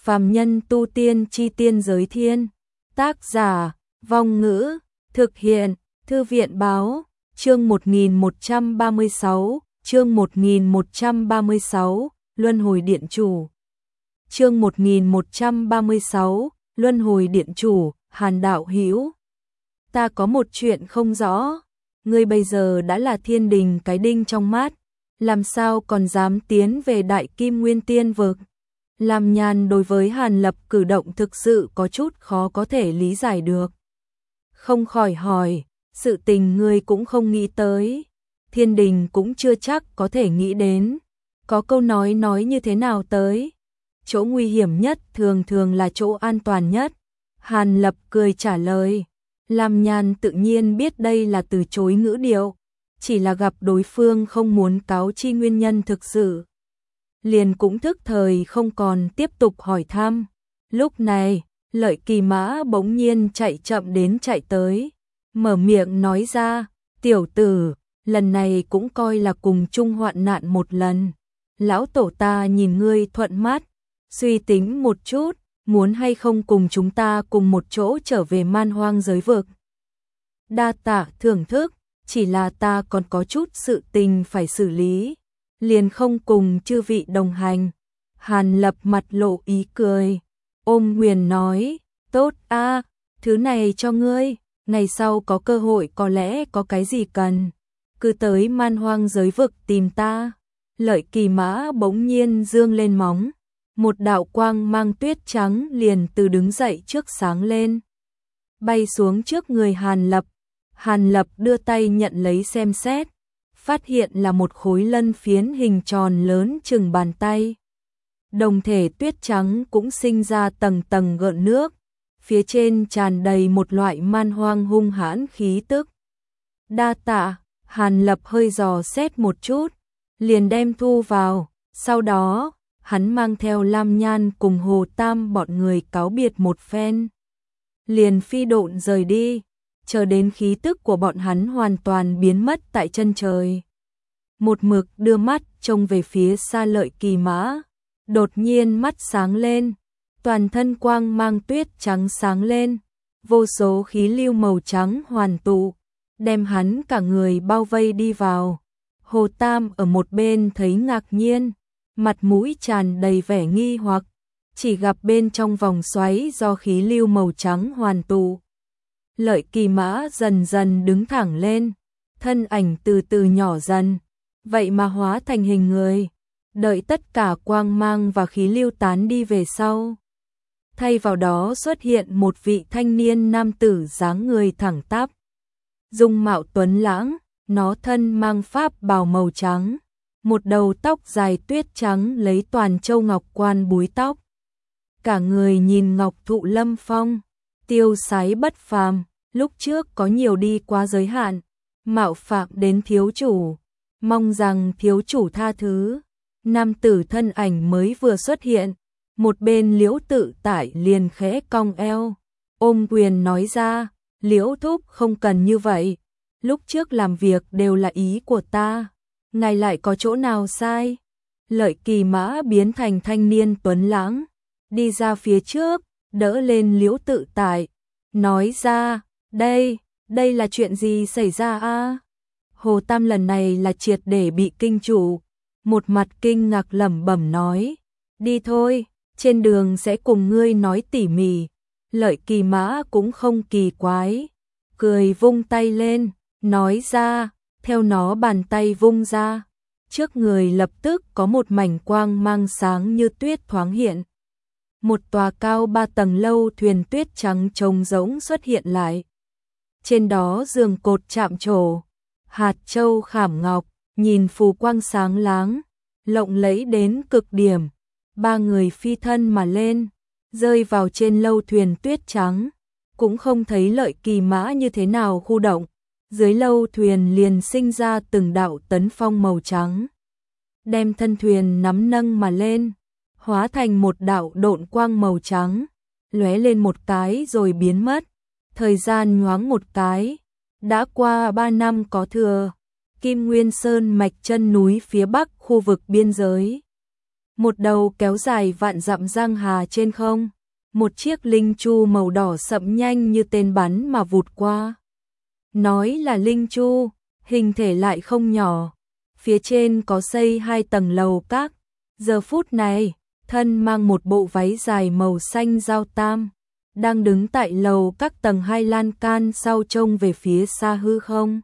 Phàm nhân tu tiên chi tiên giới thiên. Tác giả, Vong Ngữ, thực hiện, Thư viện Báo, chương 1136, chương 1136, Luân hồi điện chủ. Chương 1136, Luân hồi điện chủ, Hàn đạo hữu. Ta có một chuyện không rõ, ngươi bây giờ đã là thiên đình cái đinh trong mắt, làm sao còn dám tiến về Đại Kim Nguyên Tiên vực? Lam Nhan đối với Hàn Lập cử động thực sự có chút khó có thể lý giải được. Không khỏi hỏi, sự tình ngươi cũng không nghĩ tới, thiên đình cũng chưa chắc có thể nghĩ đến. Có câu nói như thế nào tới? Chỗ nguy hiểm nhất thường thường là chỗ an toàn nhất. Hàn Lập cười trả lời. Lam Nhan tự nhiên biết đây là từ chối ngữ điệu, chỉ là gặp đối phương không muốn cáo chi nguyên nhân thực sự, liền cũng thức thời không còn tiếp tục hỏi thăm. Lúc này, Lợi Kỳ Mã bỗng nhiên chạy chậm đến chạy tới, mở miệng nói ra, tiểu tử, lần này cũng coi là cùng chung hoạn nạn một lần. Lão tổ ta nhìn ngươi thuận mắt, suy tính một chút, muốn hay không cùng chúng ta cùng một chỗ trở về Man Hoang giới vực. Đa tạ thưởng thức, chỉ là ta còn có chút sự tình phải xử lý, liền không cùng chư vị đồng hành. Hàn Lập mặt lộ ý cười, ôm quyền nói, tốt a, thứ này cho ngươi, ngày sau có cơ hội có lẽ có cái gì cần, cứ tới Man Hoang giới vực tìm ta. Lợi Kỳ Mã bỗng nhiên dương lên móng, một đạo quang mang tuyết trắng liền từ đứng dậy trước sáng lên, bay xuống trước người Hàn Lập. Hàn Lập đưa tay nhận lấy xem xét, phát hiện là một khối lân phiến hình tròn lớn chừng bàn tay. Đồng thể tuyết trắng cũng sinh ra tầng tầng gợn nước, phía trên tràn đầy một loại man hoang hung hãn khí tức. Đa tạ, Hàn Lập hơi dò xét một chút, liền đem thu vào, sau đó, hắn mang theo Lam Nhan cùng Hồ Tam bọn người cáo biệt một phen, liền phi độn rời đi, chờ đến khí tức của bọn hắn hoàn toàn biến mất tại chân trời. Một mực đưa mắt trông về phía xa Lợi Kỳ Mã, đột nhiên mắt sáng lên, toàn thân quang mang tuyết trắng sáng lên, vô số khí lưu màu trắng hoàn tụ, đem hắn cả người bao vây đi vào. Hồ Tam ở một bên thấy ngạc nhiên, mặt mũi tràn đầy vẻ nghi hoặc, chỉ gặp bên trong vòng xoáy do khí lưu màu trắng hoàn tụ, Lợi Kỳ Mã dần dần đứng thẳng lên, thân ảnh từ từ nhỏ dần, vậy mà hóa thành hình người. Đợi tất cả quang mang và khí lưu tán đi về sau, thay vào đó xuất hiện một vị thanh niên nam tử dáng người thẳng tắp, dung mạo tuấn lãng, nó thân mang pháp bào màu trắng, một đầu tóc dài tuyết trắng lấy toàn châu ngọc quan búi tóc, cả người nhìn ngọc thụ lâm phong, tiêu sái bất phàm. Lúc trước có nhiều đi quá giới hạn, mạo phạm đến thiếu chủ, mong rằng thiếu chủ tha thứ. Nam tử thân ảnh mới vừa xuất hiện, một bên Liễu Tự Tại liền khẽ cong eo, ôm quyền nói ra, Liễu thúc không cần như vậy, lúc trước làm việc đều là ý của ta, ngài lại có chỗ nào sai? Lợi Kỳ Mã biến thành thanh niên tuấn lãng, đi ra phía trước, đỡ lên Liễu Tự Tại, nói ra, đây là chuyện gì xảy ra a? Hồ Tam lần này là triệt để bị kinh trụ, một mặt kinh ngạc lẩm bẩm nói, đi thôi, trên đường sẽ cùng ngươi nói tỉ mỉ. Lợi Kỳ Mã cũng không kỳ quái, cười vung tay lên, nói ra, theo nó bàn tay vung ra, trước người lập tức có một mảnh quang mang sáng như tuyết thoáng hiện. Một tòa cao 3 tầng lâu thuyền tuyết trắng trống rỗng xuất hiện lại. Trên đó giường cột chạm trổ, hạt châu khảm ngọc, nhìn phù quang sáng láng, lộng lẫy đến cực điểm. 3 người phi thân mà lên, rơi vào trên lâu thuyền tuyết trắng, cũng không thấy Lợi Kỳ Mã như thế nào khu động, dưới lâu thuyền liền sinh ra từng đạo tấn phong màu trắng, đem thân thuyền nắm nâng mà lên, hóa thành một đạo độn quang màu trắng, lóe lên một cái rồi biến mất. Thời gian nhoáng một cái, đã qua 3 năm có thừa. Kim Nguyên Sơn mạch chân núi phía bắc khu vực biên giới, một đầu kéo dài vạn dặm giang hà trên không. Một chiếc linh chu màu đỏ sậm nhanh như tên bắn mà vụt qua. Nói là linh chu, hình thể lại không nhỏ. Phía trên có xây 2 tầng lầu các. Giờ phút này, thân mang một bộ váy dài màu xanh Giao Tam, đang đứng tại lầu các tầng 2 lan can sau trông về phía xa hư không.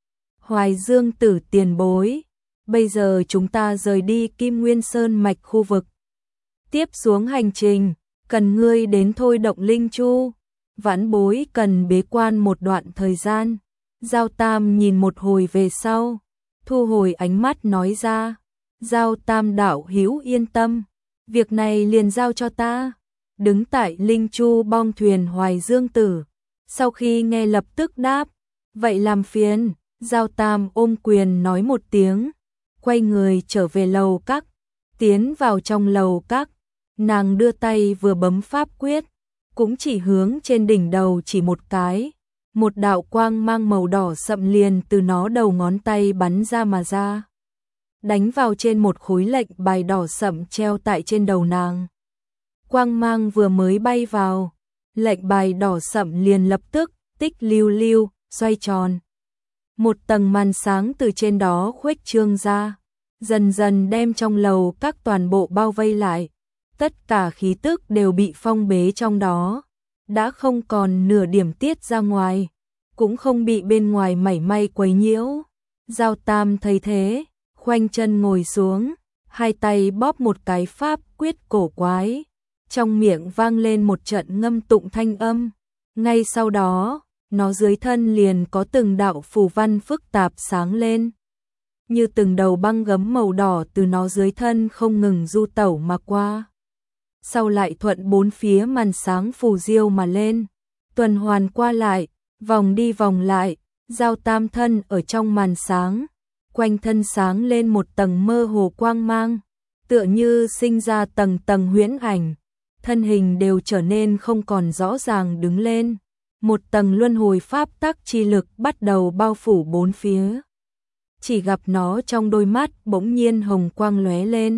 Hoài Dương Tử tiền bối, bây giờ chúng ta rời đi Kim Nguyên Sơn mạch khu vực. Tiếp xuống hành trình, cần ngươi đến thôi động linh chu, vãn bối cần bế quan một đoạn thời gian. Giao Tam nhìn một hồi về sau, thu hồi ánh mắt nói ra, Giao Tam đạo hữu yên tâm, việc này liền giao cho ta. Đứng tại linh chu bong thuyền Hoài Dương Tử, sau khi nghe lập tức đáp, vậy làm phiền. Giao Tam ôm quyền nói một tiếng, quay người trở về lầu các, tiến vào trong lầu các, nàng đưa tay vừa bấm pháp quyết, cũng chỉ hướng trên đỉnh đầu chỉ một cái, một đạo quang mang màu đỏ sậm liền từ nó đầu ngón tay bắn ra mà ra, đánh vào trên một khối lệnh bài đỏ sậm treo tại trên đầu nàng. Quang mang vừa mới bay vào, lệnh bài đỏ sậm liền lập tức tích lưu lưu xoay tròn. Một tầng màn sáng từ trên đó khuếch trương ra, dần dần đem trong lầu các toàn bộ bao vây lại. Tất cả khí tức đều bị phong bế trong đó, đã không còn nửa điểm tiết ra ngoài, cũng không bị bên ngoài mảy may quấy nhiễu. Giao Tam thấy thế, khoanh chân ngồi xuống, hai tay bóp một cái pháp quyết cổ quái, trong miệng vang lên một trận ngâm tụng thanh âm. Ngay sau đó, nó dưới thân liền có từng đạo phù văn phức tạp sáng lên, như từng đầu băng gấm màu đỏ từ nó dưới thân không ngừng du tẩu mà qua. Sau lại thuận bốn phía màn sáng phù diêu mà lên, tuần hoàn qua lại, vòng đi vòng lại, Giao Tam thân ở trong màn sáng, quanh thân sáng lên một tầng mơ hồ quang mang, tựa như sinh ra tầng tầng huyễn ảnh, thân hình đều trở nên không còn rõ ràng đứng lên. Một tầng luân hồi pháp tắc chi lực bắt đầu bao phủ bốn phía. Chỉ gặp nó trong đôi mắt bỗng nhiên hồng quang lóe lên.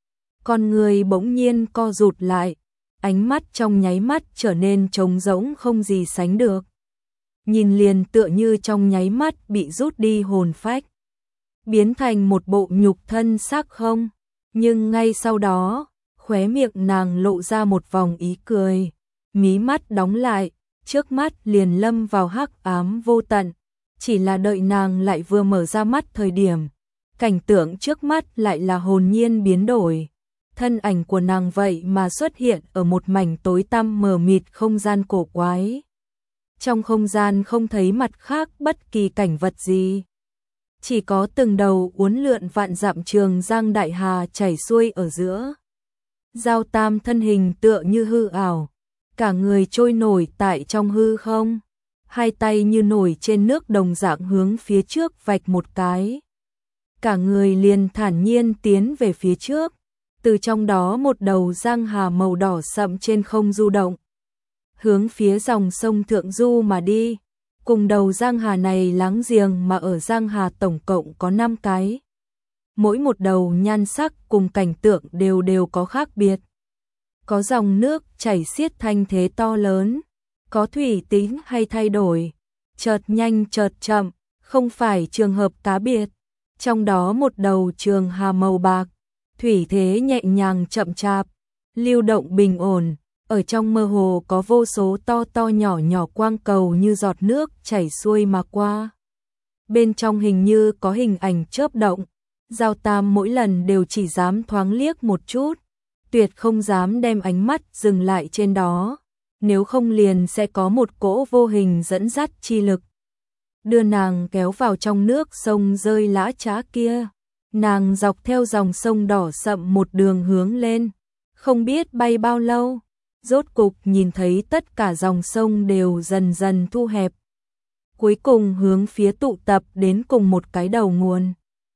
Con người bỗng nhiên co rụt lại, ánh mắt trong nháy mắt trở nên trống rỗng không gì sánh được. Nhìn liền tựa như trong nháy mắt bị rút đi hồn phách, biến thành một bộ nhục thân xác không. Nhưng ngay sau đó, khóe miệng nàng lộ ra một vòng ý cười, mí mắt đóng lại, trước mắt liền lâm vào hắc ám vô tận. Chỉ là đợi nàng lại vừa mở ra mắt thời điểm, cảnh tượng trước mắt lại là hồn nhiên biến đổi. Thân ảnh của nàng vậy mà xuất hiện ở một mảnh tối tăm mờ mịt không gian cổ quái. Trong không gian không thấy mặt khác bất kỳ cảnh vật gì, chỉ có từng đầu uốn lượn vạn dặm trường giang đại hà chảy xuôi ở giữa. Giao Tam thân hình tựa như hư ảo, cả người trôi nổi tại trong hư không, hai tay như nổi trên nước đồng dạng hướng phía trước vạch một cái. Cả người liền thản nhiên tiến về phía trước, từ trong đó một đầu giang hà màu đỏ sậm trên không du động, hướng phía dòng sông Thượng Du mà đi. Cùng đầu giang hà này láng giềng mà ở giang hà tổng cộng có 5 cái. Mỗi một đầu nhan sắc cùng cảnh tượng đều có khác biệt. Có dòng nước chảy xiết thanh thế to lớn, có thủy tính hay thay đổi, chợt nhanh chợt chậm, không phải trường hợp cá biệt. Trong đó một đầu trường hà màu bạc, thủy thế nhẹ nhàng chậm chạp, lưu động bình ổn, ở trong mơ hồ có vô số to to nhỏ nhỏ quang cầu như giọt nước chảy xuôi mà qua. Bên trong hình như có hình ảnh chớp động, Giao Tam mỗi lần đều chỉ dám thoáng liếc một chút, tuyệt không dám đem ánh mắt dừng lại trên đó, nếu không liền sẽ có một cỗ vô hình dẫn dắt chi lực đưa nàng kéo vào trong nước sông rơi lã chã kia. Nàng dọc theo dòng sông đỏ sậm một đường hướng lên, không biết bay bao lâu, rốt cục nhìn thấy tất cả dòng sông đều dần dần thu hẹp, cuối cùng hướng phía tụ tập đến cùng một cái đầu nguồn,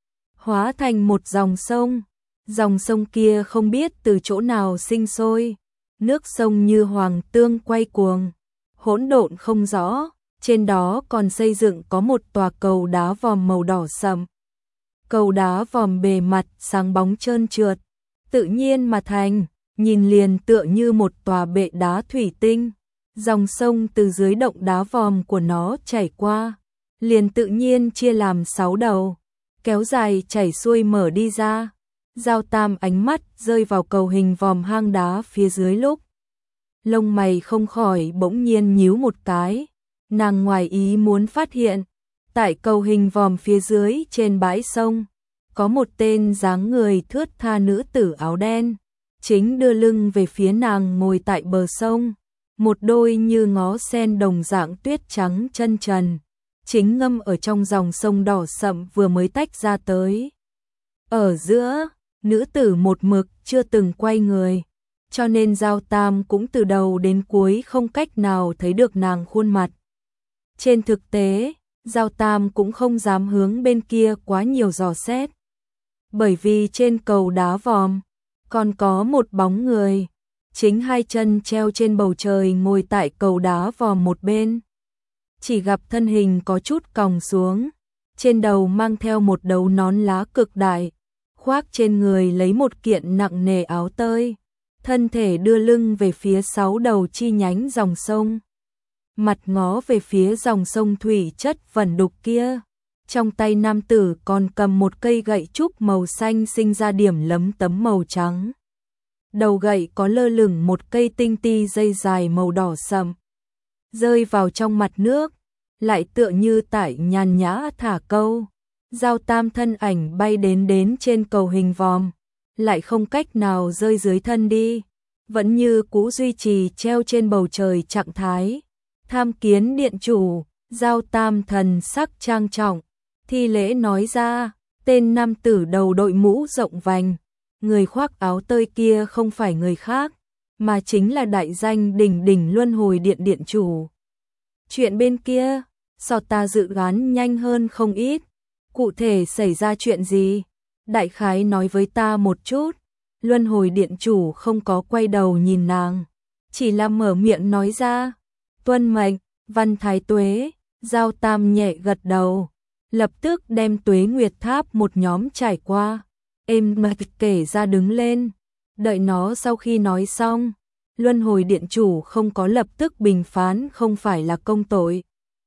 hóa thành một dòng sông. Dòng sông kia không biết từ chỗ nào sinh sôi, nước sông như hoàng tương quay cuồng, hỗn độn không rõ, trên đó còn xây dựng có một tòa cầu đá vòm màu đỏ sậm. Cầu đá vòm bề mặt sáng bóng trơn trượt, tự nhiên mà thành, nhìn liền tựa như một tòa bệ đá thủy tinh. Dòng sông từ dưới động đá vòm của nó chảy qua, liền tự nhiên chia làm 6 đầu, kéo dài chảy xuôi mở đi ra. Giao Tam ánh mắt rơi vào cầu hình vòm hang đá phía dưới lúc. Lông mày không khỏi bỗng nhiên nhíu một cái, nàng ngoài ý muốn phát hiện, tại cầu hình vòm phía dưới trên bãi sông, có một tên dáng người thướt tha nữ tử áo đen, chính đưa lưng về phía nàng ngồi tại bờ sông, một đôi như ngó sen đồng dạng tuyết trắng chân trần, chính ngâm ở trong dòng sông đỏ sậm vừa mới tách ra tới. Ở giữa, nữ tử một mực chưa từng quay người, cho nên Giao Tam cũng từ đầu đến cuối không cách nào thấy được nàng khuôn mặt. Trên thực tế, Giao Tam cũng không dám hướng bên kia quá nhiều dò xét, bởi vì trên cầu đá vòm còn có một bóng người, chính hai chân treo trên bầu trời ngồi tại cầu đá vòm một bên. Chỉ gặp thân hình có chút còng xuống, trên đầu mang theo một đầu nón lá cực đại, khoác trên người lấy một kiện nặng nề áo tơi, thân thể đưa lưng về phía 6 đầu chi nhánh dòng sông, mặt ngó về phía dòng sông thủy chất vẩn đục kia. Trong tay nam tử còn cầm một cây gậy trúc màu xanh sinh ra điểm lấm tấm màu trắng. Đầu gậy có lơ lửng một cây tinh ti dây dài màu đỏ sậm, rơi vào trong mặt nước, lại tựa như tại nhàn nhã thả câu. Giao Tam thân ảnh bay đến trên cầu hình vòm, lại không cách nào rơi dưới thân đi, vẫn như cũ duy trì treo trên bầu trời trạng thái. Tham kiến điện chủ. Giao Tam thần sắc trang trọng, thi lễ nói ra. Tên nam tử đầu đội mũ rộng vành, người khoác áo tơi kia không phải người khác, mà chính là đại danh đỉnh đỉnh Luân Hồi Điện điện chủ. Chuyện bên kia, so ta dự đoán nhanh hơn không ít. Cụ thể xảy ra chuyện gì? Đại khái nói với ta một chút. Luân Hồi Điện chủ không có quay đầu nhìn nàng, chỉ là mở miệng nói ra. Tuân mệnh, Văn Thái Tuế. Giao Tam nhẹ gật đầu, lập tức đem Tuế Nguyệt Tháp một nhóm trải qua, êm mạch kể ra đứng lên. Đợi nó sau khi nói xong, Luân Hồi Điện chủ không có lập tức bình phán không phải là công tội,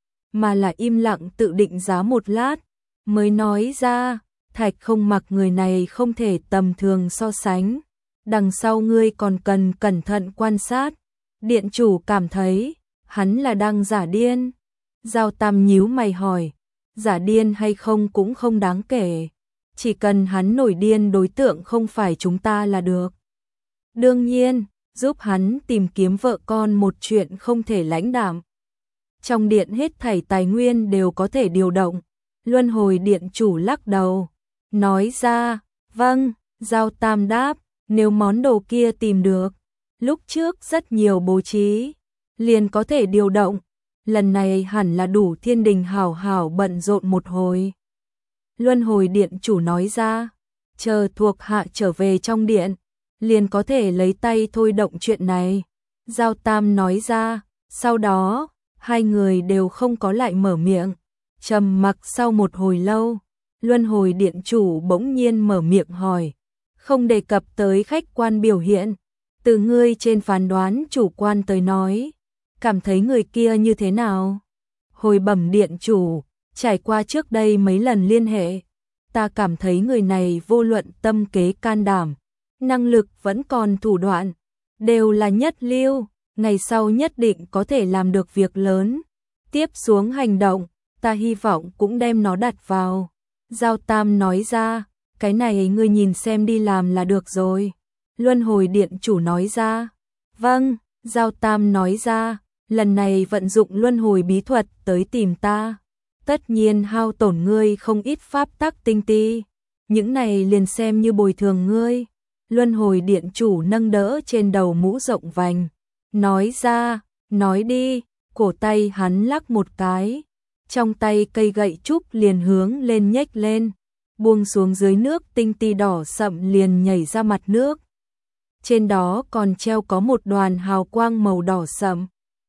mà là im lặng tự định giá một lát, mới nói ra. Thạch Không Mặc người này không thể tầm thường so sánh, đằng sau ngươi còn cần cẩn thận quan sát. Điện chủ cảm thấy hắn là đang giả điên. Giao Tam nhíu mày hỏi, giả điên hay không cũng không đáng kể, chỉ cần hắn nổi điên đối tượng không phải chúng ta là được. Đương nhiên, giúp hắn tìm kiếm vợ con một chuyện không thể lãnh đạm. Trong điện hết thảy tài nguyên đều có thể điều động. Luân Hồi Điện chủ lắc đầu, nói ra. Vâng. Giao Tam đáp, nếu món đồ kia tìm được, lúc trước rất nhiều bố trí, liền có thể điều động. Lần này hẳn là đủ thiên đình hảo hảo bận rộn một hồi. Luân Hồi Điện chủ nói ra, chờ thuộc hạ trở về trong điện, liền có thể lấy tay thôi động chuyện này. Giao Tam nói ra, sau đó, hai người đều không có lại mở miệng. Trầm mặc sau một hồi lâu, Luân Hồi Điện chủ bỗng nhiên mở miệng hỏi, không đề cập tới khách quan biểu hiện, từ ngươi trên phán đoán chủ quan tới nói, cảm thấy người kia như thế nào? Hồi bẩm điện chủ, trải qua trước đây mấy lần liên hệ, ta cảm thấy người này vô luận tâm kế can đảm, năng lực vẫn còn thủ đoạn, đều là nhất lưu, ngày sau nhất định có thể làm được việc lớn. Tiếp xuống hành động, ta hy vọng cũng đem nó đặt vào. Giao Tam nói ra, cái này ngươi nhìn xem đi làm là được rồi. Luân Hồi Điện chủ nói ra, vâng. Giao Tam nói ra, lần này vận dụng luân hồi bí thuật tới tìm ta, tất nhiên hao tổn ngươi không ít pháp tắc tinh ti, những này liền xem như bồi thường ngươi. Luân Hồi Điện chủ nâng đỡ trên đầu mũ rộng vành, nói ra, nói đi. Cổ tay hắn lắc một cái, trong tay cây gậy trúc liền hướng lên nhếch lên, buông xuống dưới nước tinh ti đỏ sậm liền nhảy ra mặt nước. Trên đó còn treo có một đoàn hào quang màu đỏ sậm,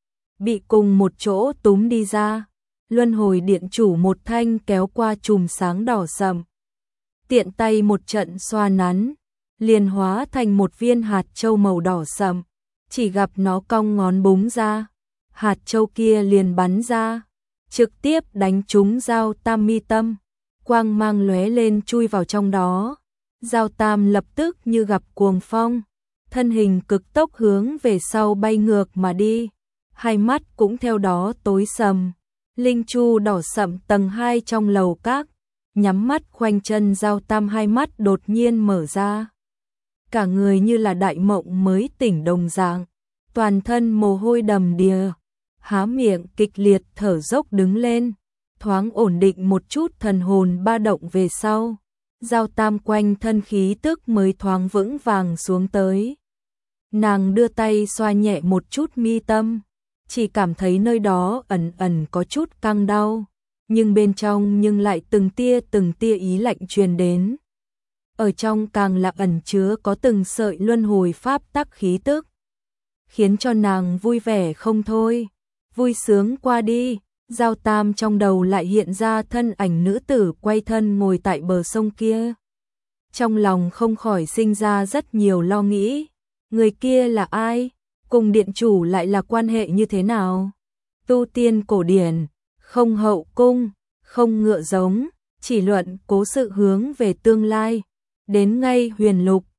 bị cùng một chỗ túm đi ra. Luân Hồi Điện chủ một thanh kéo qua chùm sáng đỏ sậm, tiện tay một trận xoa nắn, liền hóa thành một viên hạt châu màu đỏ sậm, chỉ gặp nó cong ngón búng ra, hạt châu kia liền bắn ra, trực tiếp đánh trúng Giao Tam mi tâm, quang mang lóe lên chui vào trong đó. Giao Tam lập tức như gặp cuồng phong, thân hình cực tốc hướng về sau bay ngược mà đi, hai mắt cũng theo đó tối sầm. Linh chu đỏ sậm tầng 2 trong lầu các, nhắm mắt khoanh chân Giao Tam hai mắt đột nhiên mở ra. Cả người như là đại mộng mới tỉnh đồng dạng, toàn thân mồ hôi đầm đìa, há miệng kịch liệt thở dốc đứng lên, thoáng ổn định một chút thần hồn ba động về sau. Giao Tam quanh thân khí tức mới thoáng vững vàng xuống tới. Nàng đưa tay xoa nhẹ một chút mi tâm, chỉ cảm thấy nơi đó ẩn ẩn có chút căng đau, nhưng bên trong nhưng lại từng tia ý lạnh truyền đến. Ở trong càng là ẩn chứa có từng sợi luân hồi pháp tắc khí tức, khiến cho nàng vui vẻ không thôi. Vui sướng qua đi, Giao Tam trong đầu lại hiện ra thân ảnh nữ tử quay thân ngồi tại bờ sông kia. Trong lòng không khỏi sinh ra rất nhiều lo nghĩ, người kia là ai? Cùng điện chủ lại là quan hệ như thế nào? Tu tiên cổ điển, không hậu cung, không ngựa giống, chỉ luận cố sự hướng về tương lai. Đến ngay huyền lục,